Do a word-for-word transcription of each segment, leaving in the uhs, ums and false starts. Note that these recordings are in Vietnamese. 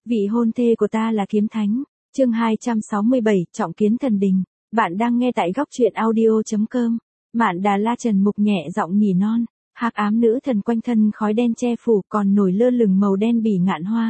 Vị hôn thê của ta là kiếm thánh. Chương hai trăm sáu mươi bảy, trọng kiến thần đình. Bạn đang nghe tại góc truyện audio chấm com. Mạn Đà La Trần Mục nhẹ giọng nhỉ non. Hắc ám nữ thần quanh thân khói đen che phủ, còn nổi lơ lửng màu đen bỉ ngạn hoa.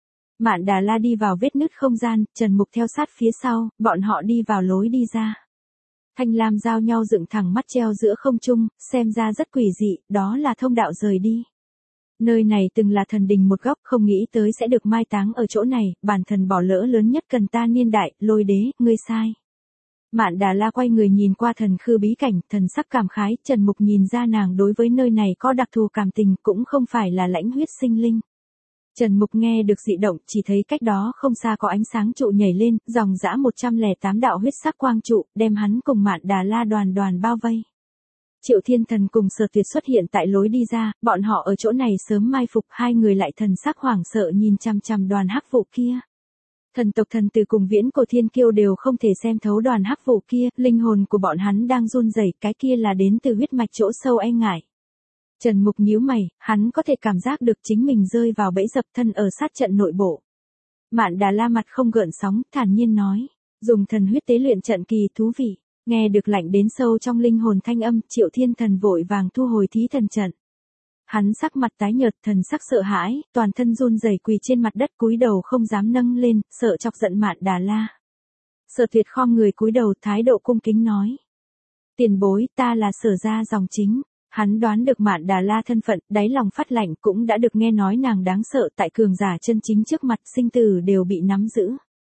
Mạn Đà La đi vào vết nứt không gian, Trần Mục theo sát phía sau, bọn họ đi vào lối đi ra. Thanh lam giao nhau dựng thẳng mắt treo giữa không trung, xem ra rất quỷ dị, đó là thông đạo rời đi. Nơi này từng là thần đình một góc, không nghĩ tới sẽ được mai táng ở chỗ này, bản thần bỏ lỡ lớn nhất cần ta niên đại, Lôi Đế, ngươi sai. Mạn Đà La quay người nhìn qua thần khư bí cảnh, thần sắc cảm khái, Trần Mục nhìn ra nàng đối với nơi này có đặc thù cảm tình, cũng không phải là lãnh huyết sinh linh. Trần Mục nghe được dị động, chỉ thấy cách đó không xa có ánh sáng trụ nhảy lên, dòng dã một trăm lẻ tám đạo huyết sắc quang trụ, đem hắn cùng Mạn Đà La đoàn đoàn bao vây. Triệu Thiên Thần cùng Sở Tuyệt xuất hiện tại lối đi ra, bọn họ ở chỗ này sớm mai phục, hai người lại thần sắc hoảng sợ nhìn chằm chằm đoàn hắc vụ kia. Thần tộc thần từ cùng viễn cổ thiên kiêu đều không thể xem thấu đoàn hắc vụ kia, linh hồn của bọn hắn đang run rẩy, cái kia là đến từ huyết mạch chỗ sâu e ngại. Trần Mục nhíu mày, hắn có thể cảm giác được chính mình rơi vào bẫy dập thân ở sát trận nội bộ. Mạn Đà La mặt không gợn sóng, thản nhiên nói, dùng thần huyết tế luyện trận kỳ thú vị. Nghe được lạnh đến sâu trong linh hồn thanh âm, Triệu Thiên Thần vội vàng thu hồi thí thần trận. Hắn sắc mặt tái nhợt, thần sắc sợ hãi, toàn thân run rẩy quỳ trên mặt đất cúi đầu không dám nâng lên, sợ chọc giận Mạn Đà La. Sở Tuyệt khom người cúi đầu thái độ cung kính nói. Tiền bối, ta là Sở gia dòng chính. Hắn đoán được Mạn Đà La thân phận, đáy lòng phát lạnh, cũng đã được nghe nói nàng đáng sợ tại cường giả chân chính trước mặt, sinh tử đều bị nắm giữ.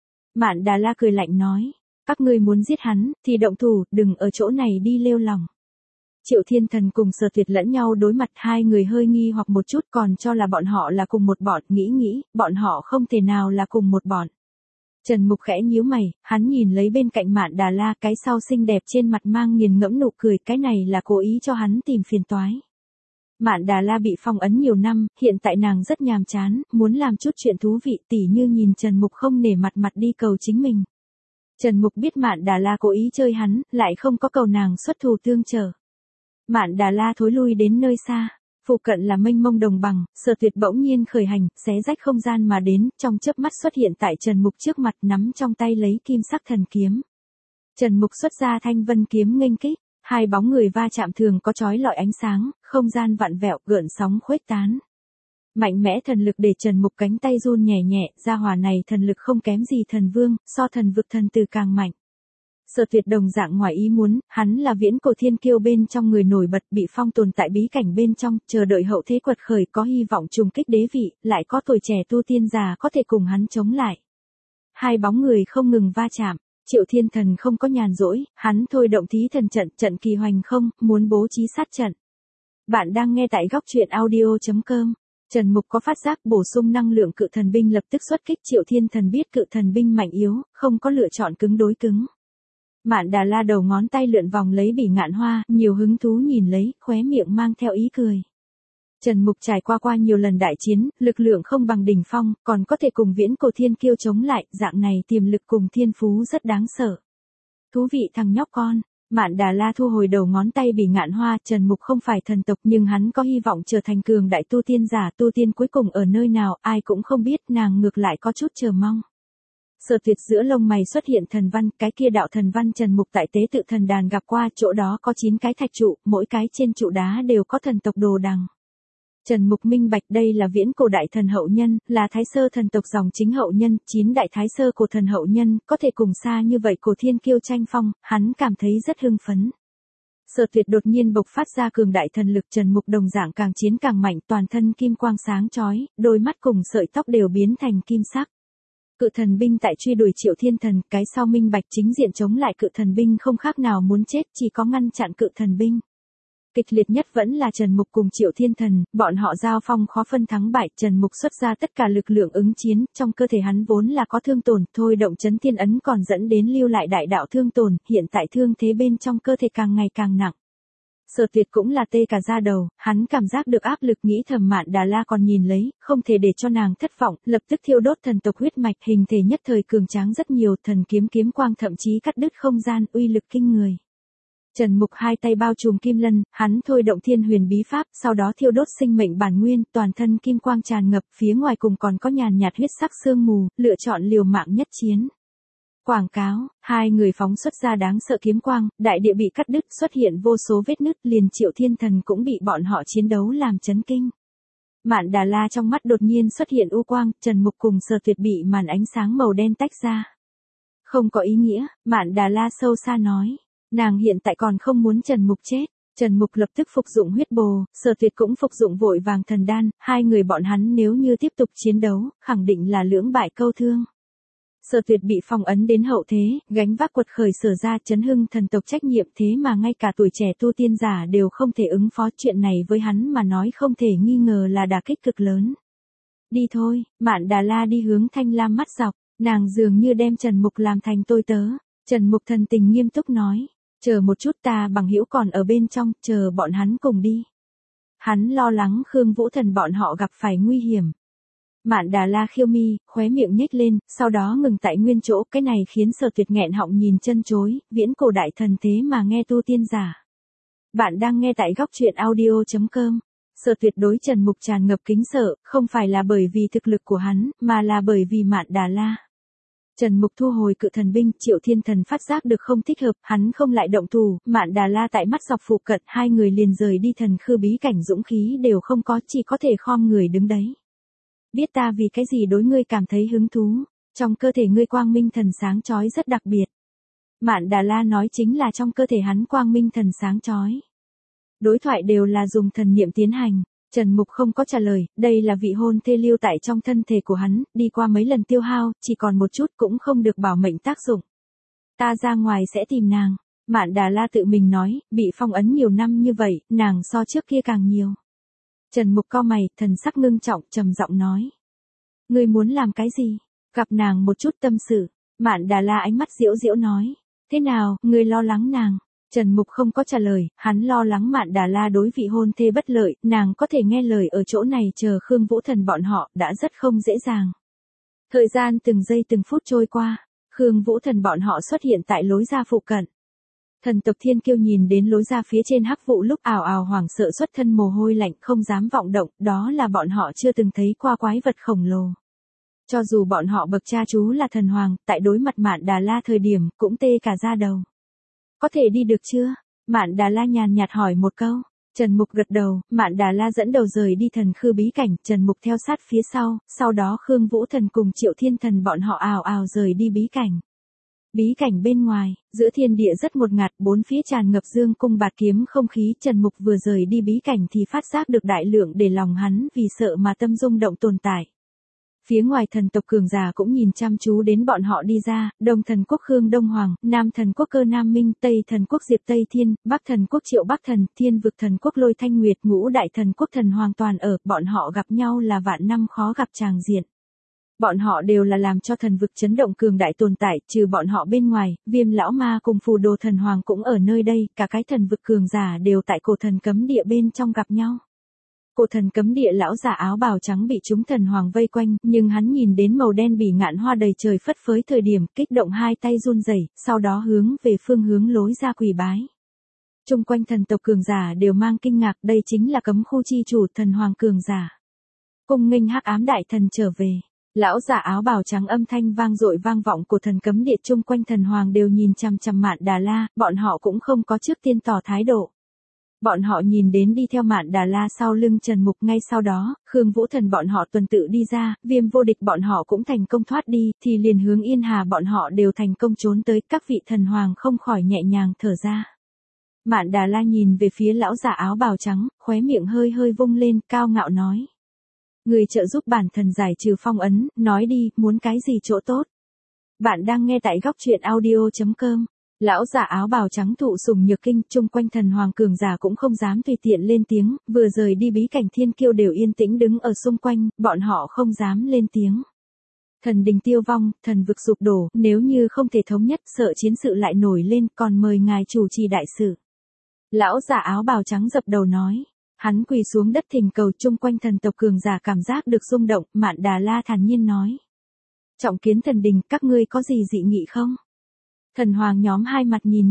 Mạn Đà La cười lạnh nói. Các ngươi muốn giết hắn, thì động thủ, đừng ở chỗ này đi lêu lỏng. Triệu Thiên Thần cùng Sở Tuyệt lẫn nhau đối mặt, hai người hơi nghi hoặc một chút, còn cho là bọn họ là cùng một bọn, nghĩ nghĩ, bọn họ không thể nào là cùng một bọn. Trần Mục khẽ nhíu mày, hắn nhìn lấy bên cạnh Mạn Đà La, cái sau xinh đẹp trên mặt mang nghiền ngẫm nụ cười, cái này là cố ý cho hắn tìm phiền toái. Mạn Đà La bị phong ấn nhiều năm, hiện tại nàng rất nhàm chán, muốn làm chút chuyện thú vị, tỉ như nhìn Trần Mục không nể mặt mặt đi cầu chính mình. Trần Mục biết Mạn Đà La cố ý chơi hắn, lại không có cầu nàng xuất thủ tương trợ. Mạn Đà La thối lui đến nơi xa, phụ cận là mênh mông đồng bằng, Sở Tuyệt bỗng nhiên khởi hành, xé rách không gian mà đến, trong chớp mắt xuất hiện tại Trần Mục trước mặt, nắm trong tay lấy kim sắc thần kiếm. Trần Mục xuất ra thanh vân kiếm nghênh kích, hai bóng người va chạm thường có chói lọi ánh sáng, không gian vặn vẹo, gợn sóng khuếch tán. Mạnh mẽ thần lực để Trần Mục cánh tay run nhẹ nhẹ, gia hỏa này thần lực không kém gì thần vương, so thần vực thần từ càng mạnh. Sở Tuyệt đồng dạng ngoài ý muốn, hắn là viễn cổ thiên kiêu bên trong người nổi bật, bị phong tồn tại bí cảnh bên trong, chờ đợi hậu thế quật khởi, có hy vọng trùng kích đế vị, lại có tuổi trẻ tu tiên già có thể cùng hắn chống lại. Hai bóng người không ngừng va chạm, Triệu Thiên Thần không có nhàn rỗi, hắn thôi động thí thần trận, trận kỳ hoành không, muốn bố trí sát trận. Bạn đang nghe tại góc truyện audio chấm com. Trần Mục có phát giác bổ sung năng lượng cự thần binh lập tức xuất kích, Triệu Thiên Thần biết cự thần binh mạnh yếu, không có lựa chọn cứng đối cứng. Mạn Đà La đầu ngón tay lượn vòng lấy bỉ ngạn hoa, nhiều hứng thú nhìn lấy, khóe miệng mang theo ý cười. Trần Mục trải qua qua nhiều lần đại chiến, lực lượng không bằng đỉnh phong, còn có thể cùng viễn cổ thiên kiêu chống lại, dạng này tiềm lực cùng thiên phú rất đáng sợ. Thú vị thằng nhóc con. Mạn Đà La thu hồi đầu ngón tay bỉ ngạn hoa, Trần Mục không phải thần tộc nhưng hắn có hy vọng trở thành cường đại tu tiên giả, tu tiên cuối cùng ở nơi nào, ai cũng không biết, nàng ngược lại có chút chờ mong. Sở Tuyệt giữa lông mày xuất hiện thần văn, cái kia đạo thần văn Trần Mục tại tế tự thần đàn gặp qua, chỗ đó có chín cái thạch trụ, mỗi cái trên trụ đá đều có thần tộc đồ đằng. Trần Mục minh bạch đây là viễn cổ đại thần hậu nhân, là thái sơ thần tộc dòng chính hậu nhân, chín đại thái sơ cổ thần hậu nhân, có thể cùng xa như vậy cổ thiên kiêu tranh phong, hắn cảm thấy rất hưng phấn. Sở Tuyệt đột nhiên bộc phát ra cường đại thần lực, Trần Mục đồng dạng càng chiến càng mạnh, toàn thân kim quang sáng chói, đôi mắt cùng sợi tóc đều biến thành kim sắc. Cự thần binh tại truy đuổi Triệu Thiên Thần, cái sau minh bạch chính diện chống lại cự thần binh không khác nào muốn chết, chỉ có ngăn chặn cự thần binh. Kịch liệt nhất vẫn là Trần Mục cùng Triệu Thiên Thần, bọn họ giao phong khó phân thắng bại, Trần Mục xuất ra tất cả lực lượng ứng chiến, trong cơ thể hắn vốn là có thương tổn, thôi động chấn thiên ấn còn dẫn đến lưu lại đại đạo thương tổn, hiện tại thương thế bên trong cơ thể càng ngày càng nặng. Sở Tuyệt cũng là tê cả da đầu, hắn cảm giác được áp lực, nghĩ thầm Mạn Đà La còn nhìn lấy, không thể để cho nàng thất vọng, lập tức thiêu đốt thần tộc huyết mạch, hình thể nhất thời cường tráng rất nhiều, thần kiếm kiếm quang thậm chí cắt đứt không gian, uy lực kinh người. Trần Mục hai tay bao trùm kim lân, hắn thôi động thiên huyền bí pháp, sau đó thiêu đốt sinh mệnh bản nguyên, toàn thân kim quang tràn ngập, phía ngoài cùng còn có nhàn nhạt huyết sắc sương mù, lựa chọn liều mạng nhất chiến. Quảng cáo, hai người phóng xuất ra đáng sợ kiếm quang, đại địa bị cắt đứt, xuất hiện vô số vết nứt, liền Triệu Thiên Thần cũng bị bọn họ chiến đấu làm chấn kinh. Mạn Đà La trong mắt đột nhiên xuất hiện u quang, Trần Mục cùng Sở Tuyệt bị màn ánh sáng màu đen tách ra. Không có ý nghĩa, Mạn Đà La sâu xa nói. Nàng hiện tại còn không muốn Trần Mục chết. Trần Mục lập tức phục dụng huyết bồ, Sở Tuyệt cũng phục dụng vội vàng thần đan, hai người bọn hắn nếu như tiếp tục chiến đấu, khẳng định là lưỡng bại câu thương. Sở Tuyệt bị phong ấn đến hậu thế, gánh vác quật khởi Sở gia chấn hưng thần tộc trách nhiệm, thế mà ngay cả tuổi trẻ tu tiên giả đều không thể ứng phó, chuyện này với hắn mà nói không thể nghi ngờ là đả kích cực lớn. Đi thôi, Mạn Đà La đi hướng Thanh Lam mắt dọc, nàng dường như đem Trần Mục làm thành tôi tớ. Trần Mục thần tình nghiêm túc nói, chờ một chút, ta bằng hữu còn ở bên trong, chờ bọn hắn cùng đi. Hắn lo lắng Khương Vũ Thần bọn họ gặp phải nguy hiểm. Mạn Đà La khiêu mi, khóe miệng nhếch lên, sau đó ngừng tại nguyên chỗ, cái này khiến Sở Tuyệt nghẹn họng nhìn chân chối, viễn cổ đại thần thế mà nghe tu tiên giả. Bạn đang nghe tại góc truyện audio chấm com. Sở Tuyệt đối Trần Mục tràn ngập kính sợ, không phải là bởi vì thực lực của hắn, mà là bởi vì Mạn Đà La. Trần Mục thu hồi cự thần binh, Triệu Thiên Thần phát giác được không thích hợp, hắn không lại động thủ, Mạn Đà La tại mắt dọc phụ cận, hai người liền rời đi, thần khư bí cảnh dũng khí đều không có, chỉ có thể khom người đứng đấy. Biết ta vì cái gì đối ngươi cảm thấy hứng thú, trong cơ thể ngươi quang minh thần sáng chói rất đặc biệt. Mạn Đà La nói chính là trong cơ thể hắn quang minh thần sáng chói. Đối thoại đều là dùng thần niệm tiến hành. Trần Mục không có trả lời, đây là vị hôn thê lưu tại trong thân thể của hắn, đi qua mấy lần tiêu hao, chỉ còn một chút cũng không được bảo mệnh tác dụng. Ta ra ngoài sẽ tìm nàng. Mạn Đà La tự mình nói, bị phong ấn nhiều năm như vậy, nàng so trước kia càng nhiều. Trần Mục cau mày, thần sắc ngưng trọng, trầm giọng nói. Ngươi muốn làm cái gì? Gặp nàng một chút tâm sự. Mạn Đà La ánh mắt giễu giễu nói. Thế nào, ngươi lo lắng nàng? Trần Mục không có trả lời, hắn lo lắng Mạn Đà La đối vị hôn thê bất lợi, nàng có thể nghe lời ở chỗ này chờ Khương Vũ Thần bọn họ, đã rất không dễ dàng. Thời gian từng giây từng phút trôi qua, Khương Vũ Thần bọn họ xuất hiện tại lối ra phụ cận. Thần tộc Thiên Kiêu nhìn đến lối ra phía trên hắc vụ lúc ảo ảo hoảng sợ xuất thân mồ hôi lạnh, không dám vọng động, đó là bọn họ chưa từng thấy qua quái vật khổng lồ. Cho dù bọn họ bậc cha chú là thần hoàng, tại đối mặt Mạn Đà La thời điểm, cũng tê cả da đầu. Có thể đi được chưa? Mạn Đà La nhàn nhạt hỏi một câu. Trần Mục gật đầu, Mạn Đà La dẫn đầu rời đi thần khư bí cảnh, Trần Mục theo sát phía sau, sau đó Khương Vũ Thần cùng Triệu Thiên Thần bọn họ ào ào rời đi bí cảnh. Bí cảnh bên ngoài, giữa thiên địa rất ngột ngạt, bốn phía tràn ngập dương cung bạt kiếm không khí, Trần Mục vừa rời đi bí cảnh thì phát giác được đại lượng để lòng hắn vì sợ mà tâm rung động tồn tại. Phía ngoài thần tộc cường giả cũng nhìn chăm chú đến bọn họ đi ra, Đông thần quốc Khương Đông Hoàng, Nam thần quốc Cơ Nam Minh, Tây thần quốc Diệp Tây Thiên, Bắc thần quốc Triệu Bắc Thần, Thiên vực thần quốc Lôi Thanh Nguyệt, Ngũ đại thần quốc thần hoàn toàn ở, bọn họ gặp nhau là vạn năm khó gặp tràng diện. Bọn họ đều là làm cho thần vực chấn động cường đại tồn tại, trừ bọn họ bên ngoài, Viêm lão ma cùng Phù Đồ thần hoàng cũng ở nơi đây, cả cái thần vực cường giả đều tại cổ thần cấm địa bên trong gặp nhau. Cổ thần cấm địa lão giả áo bào trắng bị chúng thần hoàng vây quanh, nhưng hắn nhìn đến màu đen bỉ ngạn hoa đầy trời phất phới thời điểm, kích động hai tay run rẩy, sau đó hướng về phương hướng lối ra quỳ bái. Trung quanh thần tộc cường giả đều mang kinh ngạc, đây chính là cấm khu chi chủ thần hoàng cường giả. Cung nghênh hắc ám đại thần trở về. Lão giả áo bào trắng âm thanh vang dội vang vọng của thần cấm địa, chung quanh thần hoàng đều nhìn chằm chằm Mạn Đà La, bọn họ cũng không có trước tiên tỏ thái độ. Bọn họ nhìn đến đi theo Mạn Đà La sau lưng Trần Mục, ngay sau đó, Khương Vũ Thần bọn họ tuần tự đi ra, Viêm vô địch bọn họ cũng thành công thoát đi, thì liền hướng Yên Hà bọn họ đều thành công trốn tới, các vị thần hoàng không khỏi nhẹ nhàng thở ra. Mạn Đà La nhìn về phía lão giả áo bào trắng, khóe miệng hơi hơi vung lên, cao ngạo nói. Người trợ giúp bản thần giải trừ phong ấn, nói đi, muốn cái gì chỗ tốt. Bạn đang nghe tại góc truyện audio chấm com. Lão giả áo bào trắng thụ sủng nhược kinh, chung quanh thần hoàng cường giả cũng không dám tùy tiện lên tiếng, vừa rời đi bí cảnh Thiên Kiêu đều yên tĩnh đứng ở xung quanh, bọn họ không dám lên tiếng. Thần đình tiêu vong, thần vực sụp đổ, nếu như không thể thống nhất, sợ chiến sự lại nổi lên, còn mời ngài chủ trì đại sự. Lão giả áo bào trắng dập đầu nói. Hắn quỳ xuống đất thỉnh cầu, chung quanh thần tộc cường giả cảm giác được rung động, Mạn Đà La thản nhiên nói. Trọng kiến thần đình, các ngươi có gì dị nghị không? Thần hoàng nhóm hai mặt nhìn nhau,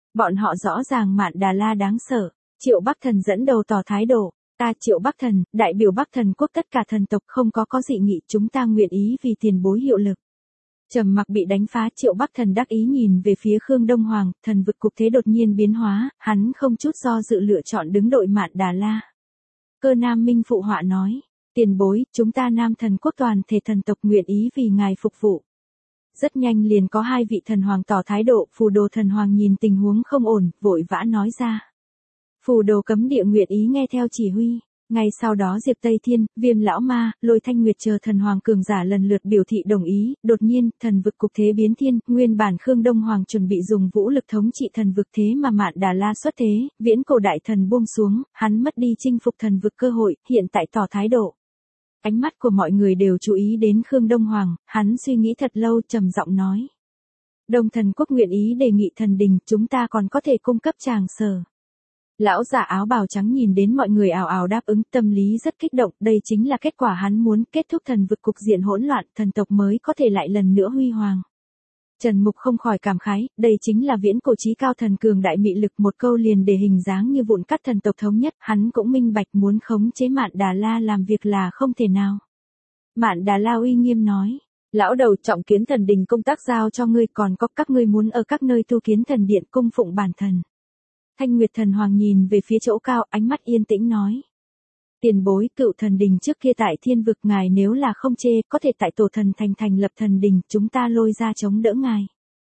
Bọn họ rõ ràng Mạn Đà La đáng sợ. Triệu Bắc Thần dẫn đầu tỏ thái độ. Ta Triệu Bắc Thần, đại biểu Bắc Thần quốc tất cả thần tộc không có có dị nghị, chúng ta nguyện ý vì tiền bối hiệu lực. Trầm mặc bị đánh phá, Triệu Bắc Thần đắc ý nhìn về phía Khương Đông Hoàng, thần vực cục thế đột nhiên biến hóa, hắn không chút do dự lựa chọn đứng đội Mạn Đà La. Cơ Nam Minh phụ họa nói, tiền bối, chúng ta Nam Thần quốc toàn thể thần tộc nguyện ý vì ngài phục vụ. Rất nhanh liền có hai vị thần hoàng tỏ thái độ, Phù Đồ thần hoàng nhìn tình huống không ổn, vội vã nói ra. Phù Đồ cấm địa nguyện ý nghe theo chỉ huy. Ngay sau đó Diệp Tây Thiên, Viêm Lão Ma, Lôi Thanh Nguyệt chờ thần hoàng cường giả lần lượt biểu thị đồng ý, đột nhiên, thần vực cục thế biến thiên, nguyên bản Khương Đông Hoàng chuẩn bị dùng vũ lực thống trị thần vực thế mà Mạn Đà La xuất thế, viễn cổ đại thần buông xuống, hắn mất đi chinh phục thần vực cơ hội, hiện tại tỏ thái độ. Ánh mắt của mọi người đều chú ý đến Khương Đông Hoàng, hắn suy nghĩ thật lâu trầm giọng nói. Đông Thần quốc nguyện ý đề nghị thần đình, chúng ta còn có thể cung cấp tràng sở. Lão giả áo bào trắng nhìn đến mọi người ào ào đáp ứng, tâm lý rất kích động, đây chính là kết quả hắn muốn, kết thúc thần vực cục diện hỗn loạn, thần tộc mới có thể lại lần nữa huy hoàng. Trần Mục không khỏi cảm khái, đây chính là viễn cổ chí cao thần cường đại mị lực, một câu liền để hình dáng như vụn cắt thần tộc thống nhất, hắn cũng minh bạch muốn khống chế Mạn Đà La làm việc là không thể nào. Mạn Đà La uy nghiêm nói, lão đầu trọng kiến thần đình công tác giao cho ngươi, còn có các ngươi muốn ở các nơi tu kiến thần điện cung phụng bản thần. Thanh Nguyệt thần hoàng nhìn về phía chỗ cao, ánh mắt yên tĩnh nói. Tiền bối, cựu thần đình trước kia tại thiên vực, ngài nếu là không chê, có thể tại tổ thần thành thành lập thần đình, chúng ta lôi ra chống đỡ ngài.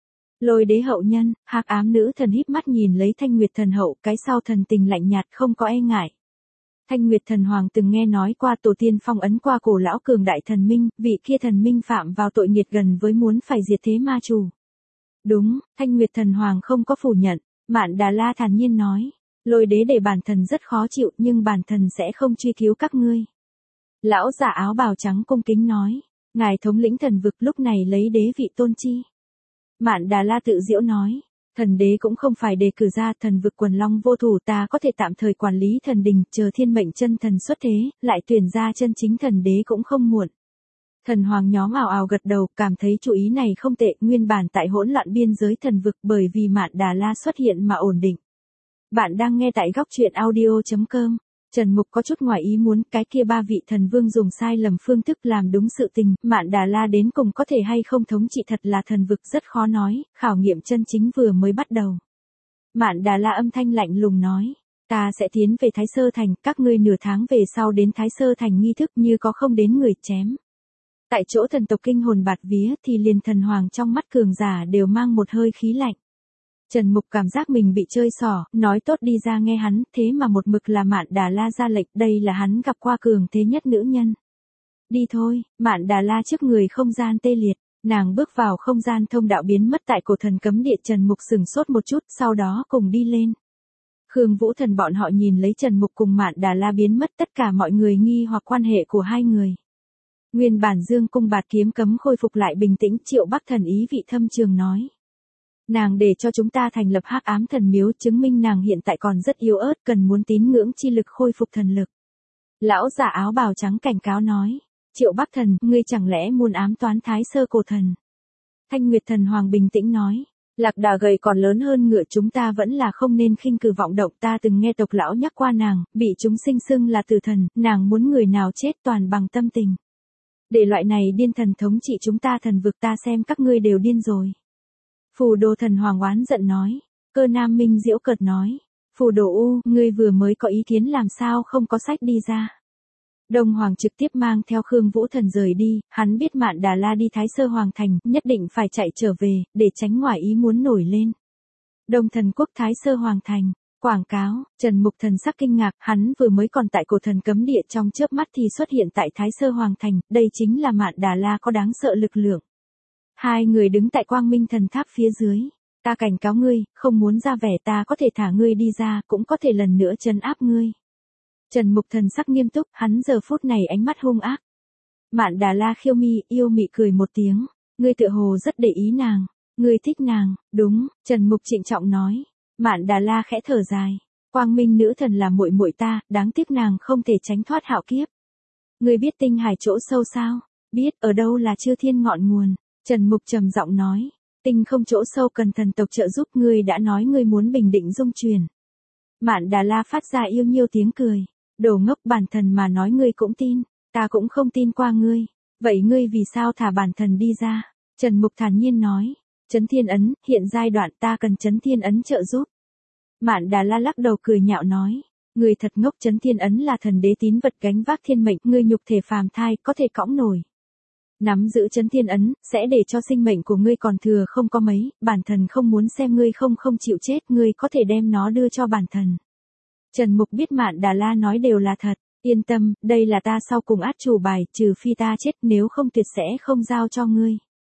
Lôi đế hậu nhân, hạc ám nữ thần híp mắt nhìn lấy Thanh Nguyệt thần hậu, cái sau thần tình lạnh nhạt không có e ngại. Thanh Nguyệt thần hoàng từng nghe nói qua tổ tiên phong ấn qua cổ lão cường đại thần minh, vị kia thần minh phạm vào tội nghiệt gần với muốn phải diệt thế ma chủ. Đúng, Thanh Nguyệt thần hoàng không có phủ nhận. Mạn Đà La thản nhiên nói, lôi đế để bản thần rất khó chịu, nhưng bản thần sẽ không truy cứu các ngươi. Lão giả áo bào trắng cung kính nói, ngài thống lĩnh thần vực, lúc này lấy đế vị tôn chi. Mạn Đà La tự giễu nói, thần đế cũng không phải đề cử ra, thần vực quần long vô thủ, ta có thể tạm thời quản lý thần đình, chờ thiên mệnh chân thần xuất thế, lại tuyển ra chân chính thần đế cũng không muộn. Thần hoàng nhóm ào ào gật đầu, cảm thấy chủ ý này không tệ, nguyên bản tại hỗn loạn biên giới thần vực bởi vì Mạn Đà La xuất hiện mà ổn định. Bạn đang nghe tại góc truyện audio chấm com. Trần Mục có chút ngoài ý muốn, cái kia ba vị thần vương dùng sai lầm phương thức làm đúng sự tình, Mạn Đà La đến cùng có thể hay không thống trị thật là thần vực rất khó nói, khảo nghiệm chân chính vừa mới bắt đầu. Mạn Đà La âm thanh lạnh lùng nói, ta sẽ tiến về Thái Sơ Thành, các ngươi nửa tháng về sau đến Thái Sơ Thành nghi thức như có không đến người chém. Tại chỗ thần tộc kinh hồn bạt vía thì liền thần hoàng trong mắt cường giả đều mang một hơi khí lạnh. Trần Mục cảm giác mình bị chơi xỏ, nói tốt đi ra nghe hắn, thế mà một mực là Mạn Đà La ra lệnh, đây là hắn gặp qua cường thế nhất nữ nhân. Đi thôi, Mạn Đà La trước người không gian tê liệt, nàng bước vào không gian thông đạo biến mất tại cổ thần cấm địa. Trần Mục sừng sốt một chút, sau đó cùng đi lên. Khương Vũ Thần bọn họ nhìn lấy Trần Mục cùng Mạn Đà La biến mất, tất cả mọi người nghi hoặc quan hệ của hai người. Nguyên bản Dương cung bạt kiếm cấm khôi phục lại bình tĩnh, Triệu Bắc Thần ý vị thâm trường nói. Nàng để cho chúng ta thành lập Hắc Ám Thần Miếu, chứng minh nàng hiện tại còn rất yếu ớt, cần muốn tín ngưỡng chi lực khôi phục thần lực. Lão giả áo bào trắng cảnh cáo nói. Triệu Bắc Thần, ngươi chẳng lẽ muốn ám toán Thái Sơ cổ thần? Thanh Nguyệt thần hoàng bình tĩnh nói. Lạc đà gầy còn lớn hơn ngựa, chúng ta vẫn là không nên khinh cử vọng động, ta từng nghe tộc lão nhắc qua nàng, bị chúng sinh xưng là tử thần, nàng muốn người nào chết toàn bằng tâm tình. Để loại này điên thần thống trị chúng ta thần vực, ta xem các ngươi đều điên rồi. Phù Đồ thần hoàng oán giận nói. Cơ Nam Minh giễu cợt nói. Phù Đồ U, ngươi vừa mới có ý kiến làm sao không có sách đi ra. Đông Hoàng trực tiếp mang theo Khương Vũ Thần rời đi, hắn biết Mạn Đà La đi Thái Sơ Hoàng Thành, nhất định phải chạy trở về, để tránh ngoài ý muốn nổi lên. Đông Thần Quốc Thái Sơ Hoàng Thành, quảng cáo, Trần Mục thần sắc kinh ngạc, hắn vừa mới còn tại cổ thần cấm địa, trong chớp mắt thì xuất hiện tại Thái Sơ Hoàng Thành, đây chính là Mạn Đà La có đáng sợ lực lượng. Hai người đứng tại Quang Minh thần tháp phía dưới, ta cảnh cáo ngươi, không muốn ra vẻ, ta có thể thả ngươi đi ra, cũng có thể lần nữa trấn áp ngươi. Trần Mục thần sắc nghiêm túc, hắn giờ phút này ánh mắt hung ác. Mạn Đà La khiêu mi, yêu mị cười một tiếng, ngươi tựa hồ rất để ý nàng, ngươi thích nàng, đúng, Trần Mục trịnh trọng nói. Mạn Đà La khẽ thở dài, Quang Minh nữ thần là muội muội ta, đáng tiếc nàng không thể tránh thoát hạo kiếp. Ngươi biết tinh hải chỗ sâu sao? Biết, ở đâu là Chư Thiên ngọn nguồn? Trần Mục trầm giọng nói. tinh không chỗ sâu cần thần tộc trợ giúp, ngươi đã nói ngươi muốn bình định dung truyền. Mạn Đà La phát ra yêu nhiêu tiếng cười. Đồ ngốc, bản thần mà nói ngươi cũng tin, ta cũng không tin qua ngươi. Vậy ngươi vì sao thả bản thần đi ra? Trần Mục thản nhiên nói. Chấn Thiên Ấn, hiện giai đoạn ta cần Chấn Thiên Ấn trợ giúp. Mạn Đà La lắc đầu cười nhạo nói. Ngươi thật ngốc, Chấn Thiên Ấn là thần đế tín vật gánh vác thiên mệnh, ngươi nhục thể phàm thai, có thể cõng nổi. Nắm giữ Chấn Thiên Ấn, sẽ để cho sinh mệnh của ngươi còn thừa không có mấy, bản thần không muốn xem ngươi không không chịu chết, ngươi có thể đem nó đưa cho bản thần. Trần Mục biết Mạn Đà La nói đều là thật, yên tâm, đây là ta sau cùng át chủ bài, trừ phi ta chết, nếu không tuyệt sẽ không giao cho ngươi.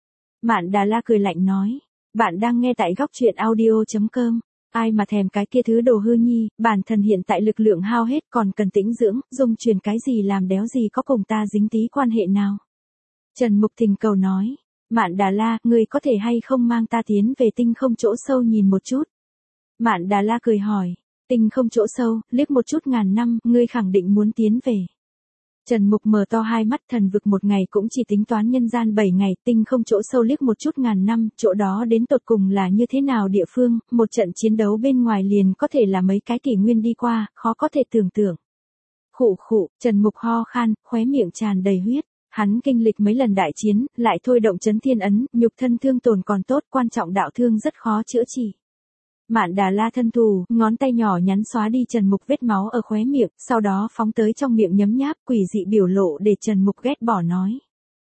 Mạn Đà La cười lạnh nói, bạn đang nghe tại góc truyện audio chấm com. Ai mà thèm cái kia thứ đồ hư nhi, bản thần hiện tại lực lượng hao hết còn cần tĩnh dưỡng, dung truyền cái gì làm đéo gì có cùng ta dính tí quan hệ nào. Trần Mục thỉnh cầu nói, Mạn Đà La, ngươi có thể hay không mang ta tiến về tinh không chỗ sâu nhìn một chút. Mạn Đà La cười hỏi, tinh không chỗ sâu, liếc một chút ngàn năm, ngươi khẳng định muốn tiến về. Trần Mục mở to hai mắt, thần vực một ngày cũng chỉ tính toán nhân gian bảy ngày, tinh không chỗ sâu liếc một chút ngàn năm, chỗ đó đến tột cùng là như thế nào địa phương, một trận chiến đấu bên ngoài liền có thể là mấy cái kỷ nguyên đi qua, khó có thể tưởng tượng. Khụ khụ, Trần Mục ho khan, khóe miệng tràn đầy huyết. Hắn kinh lịch mấy lần đại chiến, lại thôi động Chấn Thiên Ấn, nhục thân thương tổn còn tốt, quan trọng đạo thương rất khó chữa trị. Mạn Đà La thân thù, ngón tay nhỏ nhắn xóa đi Trần Mục vết máu ở khóe miệng, sau đó phóng tới trong miệng nhấm nháp, quỷ dị biểu lộ để Trần Mục ghét bỏ nói.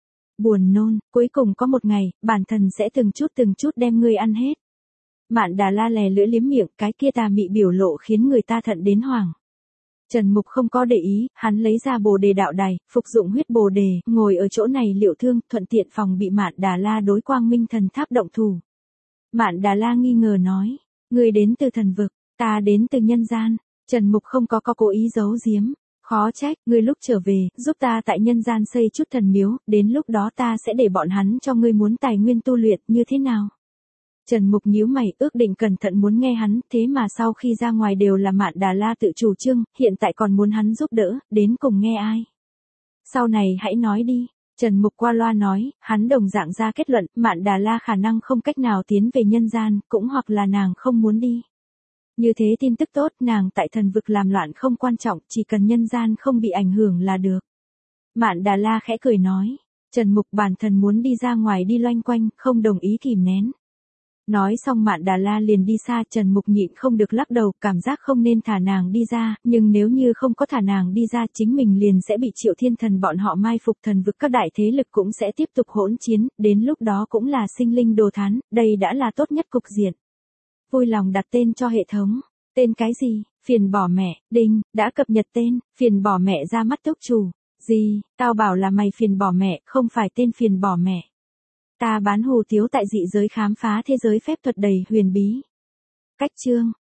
Buồn nôn, cuối cùng có một ngày, bản thần sẽ từng chút từng chút đem ngươi ăn hết. Mạn Đà La lè lưỡi liếm miệng, cái kia tà mị biểu lộ khiến người ta thận đến hoảng. Trần Mục không có để ý, hắn lấy ra bồ đề đạo đài, phục dụng huyết bồ đề, ngồi ở chỗ này liệu thương, thuận tiện phòng bị Mạn Đà La đối Quang Minh Thần Tháp động thủ. Mạn Đà La nghi ngờ nói, ngươi đến từ thần vực, ta đến từ nhân gian. Trần Mục không có có cố ý giấu giếm, khó trách, ngươi lúc trở về, giúp ta tại nhân gian xây chút thần miếu, đến lúc đó ta sẽ để bọn hắn cho ngươi muốn tài nguyên tu luyện như thế nào. Trần Mục nhíu mày, ước định cẩn thận muốn nghe hắn, thế mà sau khi ra ngoài đều là Mạn Đà La tự chủ trương, hiện tại còn muốn hắn giúp đỡ, đến cùng nghe ai. Sau này hãy nói đi. Trần Mục qua loa nói, hắn đồng dạng ra kết luận, Mạn Đà La khả năng không cách nào tiến về nhân gian, cũng hoặc là nàng không muốn đi. Như thế tin tức tốt, nàng tại thần vực làm loạn không quan trọng, chỉ cần nhân gian không bị ảnh hưởng là được. Mạn Đà La khẽ cười nói, Trần Mục bản thần muốn đi ra ngoài đi loanh quanh, không đồng ý kìm nén. Nói xong Mạn Đà La liền đi xa, Trần Mục nhịn không được lắc đầu, cảm giác không nên thả nàng đi ra, nhưng nếu như không có thả nàng đi ra chính mình liền sẽ bị Triệu Thiên Thần bọn họ mai phục, thần vực các đại thế lực cũng sẽ tiếp tục hỗn chiến, đến lúc đó cũng là sinh linh đồ thán, đây đã là tốt nhất cục diện. Vui lòng đặt tên cho hệ thống. Tên cái gì? Phiền bỏ mẹ, đinh, đã cập nhật tên, phiền bỏ mẹ ra mắt túc chủ. Gì, tao bảo là mày phiền bỏ mẹ, không phải tên phiền bỏ mẹ. Ta bán hủ tiếu tại dị giới khám phá thế giới phép thuật đầy huyền bí. Cách chương